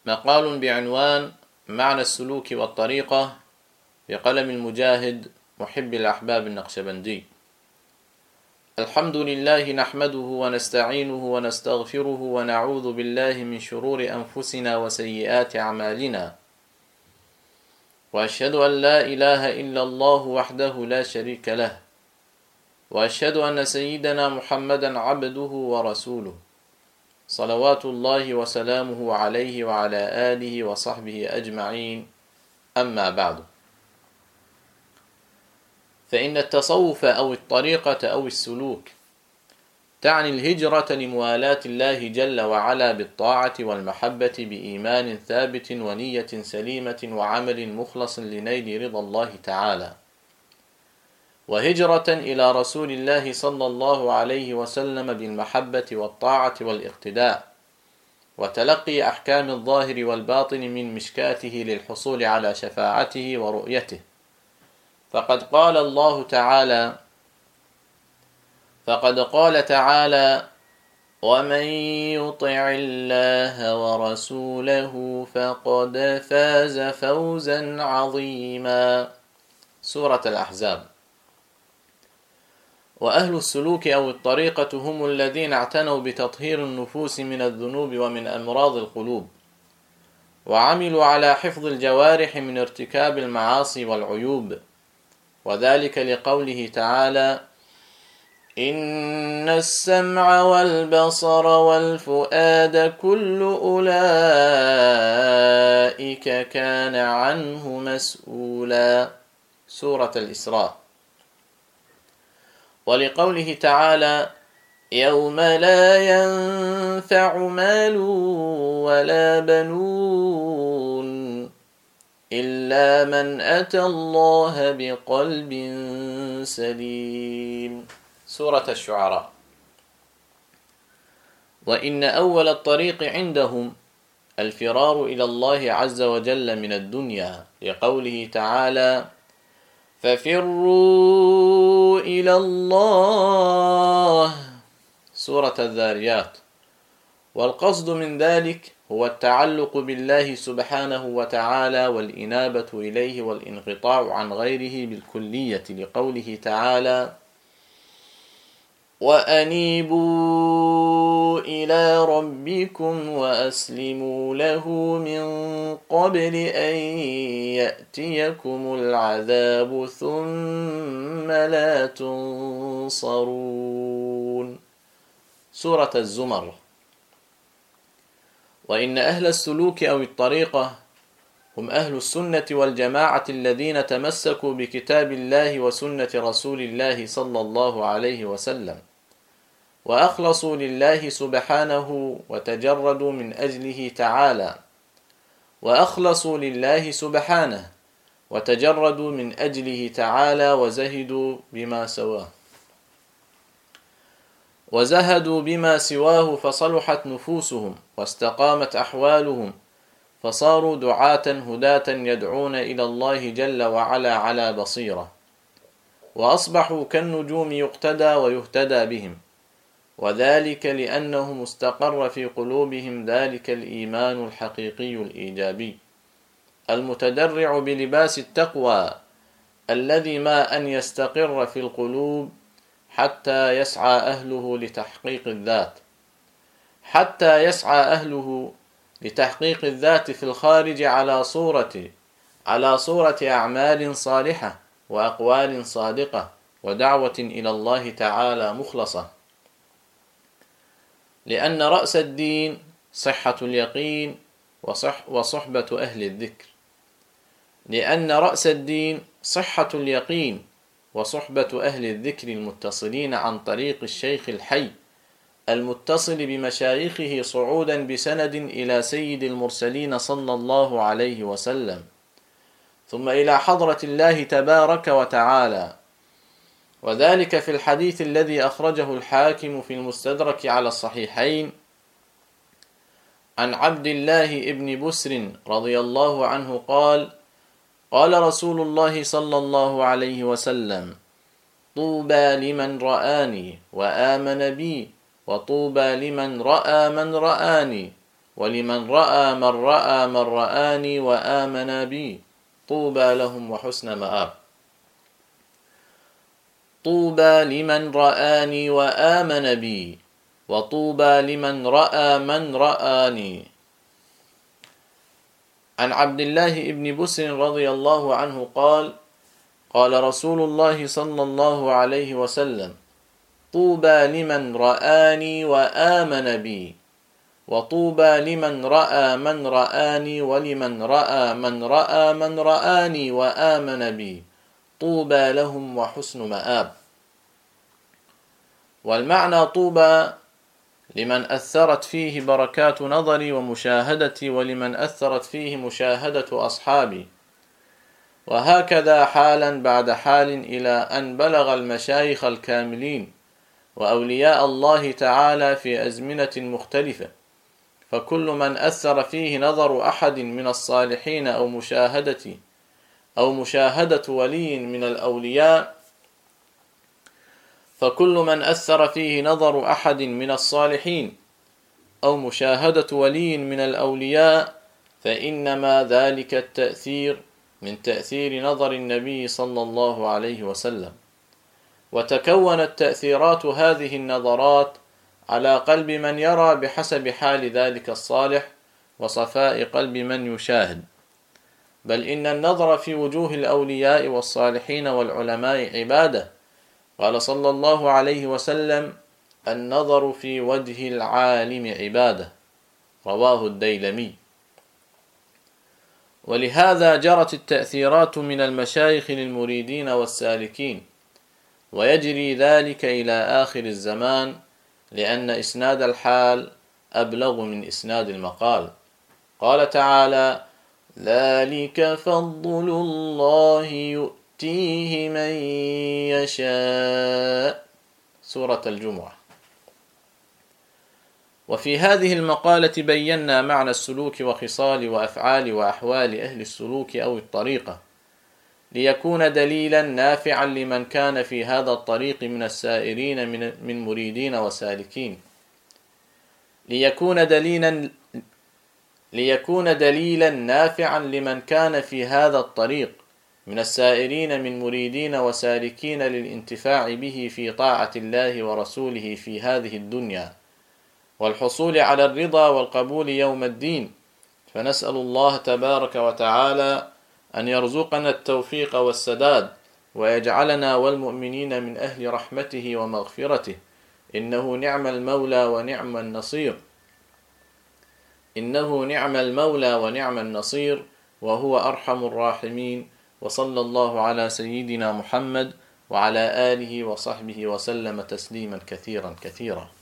مقال بعنوان معنى السلوك والطريقة بقلم المجاهد محب الأحباب النقشبندي. الحمد لله نحمده ونستعينه ونستغفره ونعوذ بالله من شرور أنفسنا وسيئات أعمالنا، وأشهد أن لا إله إلا الله وحده لا شريك له، وأشهد أن سيدنا محمدا عبده ورسوله، صلوات الله وسلامه عليه وعلى آله وصحبه أجمعين. أما بعد، فإن التصوف أو الطريقة أو السلوك تعني الهجرة لموالاة الله جل وعلا بالطاعة والمحبة بإيمان ثابت ونية سليمة وعمل مخلص لنيل رضا الله تعالى، وهجرة إلى رسول الله صلى الله عليه وسلم بالمحبة والطاعة والاقتداء، وتلقي أحكام الظاهر والباطن من مشكاته للحصول على شفاعته ورؤيته. فقد قال تعالى: ومن يطع الله ورسوله فقد فاز فوزا عظيما، سورة الأحزاب. وأهل السلوك أو الطريقة هم الذين اعتنوا بتطهير النفوس من الذنوب ومن أمراض القلوب، وعملوا على حفظ الجوارح من ارتكاب المعاصي والعيوب، وذلك لقوله تعالى: إن السمع والبصر والفؤاد كل أولئك كان عنه مسؤولا، سورة الإسراء. ولقوله تعالى: يوم لا ينفع مال ولا بنون إلا من أتى الله بقلب سليم، سورة الشعراء. وإن أول الطريق عندهم الفرار إلى الله عز وجل من الدنيا، لقوله تعالى: ففروا إلى الله، سورة الذاريات. والقصد من ذلك هو التعلق بالله سبحانه وتعالى والإنابة إليه والانقطاع عن غيره بالكلية، لقوله تعالى: وأنيبوا إلى ربكم وأسلموا له من قبل أن يأتيكم العذاب ثم لا تنصرون، سورة الزمر. وإن أهل السلوك أو الطريقة هم أهل السنة والجماعة الذين تمسكوا بكتاب الله وسنة رسول الله صلى الله عليه وسلم، وأخلصوا لله سبحانه وتجردوا من أجله تعالى، وأخلصوا لله سبحانه وتجردوا من أجله تعالى، وزهدوا بما سواه فصلحت نفوسهم واستقامت أحوالهم، فصاروا دعاة هداة يدعون إلى الله جل وعلا على بصيرة، وأصبحوا كالنجوم يقتدى ويهتدى بهم، وذلك لأنهم استقر في قلوبهم ذلك الإيمان الحقيقي الإيجابي المتدرع بلباس التقوى، الذي ما أن يستقر في القلوب حتى يسعى أهله لتحقيق الذات في الخارج على صورة أعمال صالحة وأقوال صادقة ودعوة إلى الله تعالى مخلصة، لأن رأس الدين صحة اليقين وصحبة أهل الذكر المتصلين عن طريق الشيخ الحي المتصل بمشايخه صعودا بسند إلى سيد المرسلين صلى الله عليه وسلم، ثم إلى حضرة الله تبارك وتعالى. وذلك في الحديث الذي أخرجه الحاكم في المستدرك على الصحيحين عن عبد الله ابن بسر رضي الله عنه قال: قال رسول الله صلى الله عليه وسلم: طوبى لمن رآني وآمن بي، وطوبى لمن رأى من رآني ولمن رأى من رأى من رآني وآمن بي طوبى لهم وحسن مآب. طوبى لمن رآني وآمن بي وطوبى لمن رأى من رآني. عن عبد الله بن بسر رضي الله عنه قال: قال رسول الله صلى الله عليه وسلم: طوبى لمن رآني وآمن بي وطوبى لمن رأى من رآني ولمن رأى من رأى من رآني وآمن بي طوبى لهم وحسن مآب. والمعنى طوبى لمن أثرت فيه بركات نظري ومشاهدتي ولمن أثرت فيه مشاهدة أصحابي، وهكذا حالا بعد حال إلى أن بلغ المشايخ الكاملين وأولياء الله تعالى في أزمنة مختلفة، فكل من أثر فيه نظر أحد من الصالحين أو مشاهدة ولي من الأولياء، فكل من أثر فيه نظر أحد من الصالحين أو مشاهدة ولي من الأولياء فإنما ذلك التأثير من تأثير نظر النبي صلى الله عليه وسلم. وتكونت تأثيرات هذه النظرات على قلب من يرى بحسب حال ذلك الصالح وصفاء قلب من يشاهد. بل إن النظر في وجوه الأولياء والصالحين والعلماء عبادة. قال صلى الله عليه وسلم: النظر في وجه العالم عبادة. رواه الديلمي. ولهذا جرت التأثيرات من المشايخ للمريدين والسالكين، ويجري ذلك إلى آخر الزمان، لأن إسناد الحال أبلغ من إسناد المقال. قال تعالى: ذلك فضل الله يؤتيه من يشاء. سورة الجمعة. وفي هذه المقالة بينا معنى السلوك وخصال وأفعال وأحوال أهل السلوك أو الطريقة، ليكون دليلا نافعا لمن كان في هذا الطريق من السائرين من مريدين وسالكين، ليكون دليلا نافعا لمن كان في هذا الطريق من السائرين من مريدين وسالكين للانتفاع به في طاعة الله ورسوله في هذه الدنيا، والحصول على الرضا والقبول يوم الدين. فنسأل الله تبارك وتعالى أن يرزقنا التوفيق والسداد، ويجعلنا والمؤمنين من أهل رحمته ومغفرته، إنه نعم المولى ونعم النصير. وهو أرحم الراحمين. وصلى الله على سيدنا محمد وعلى آله وصحبه وسلم تسليما كثيرا كثيرا.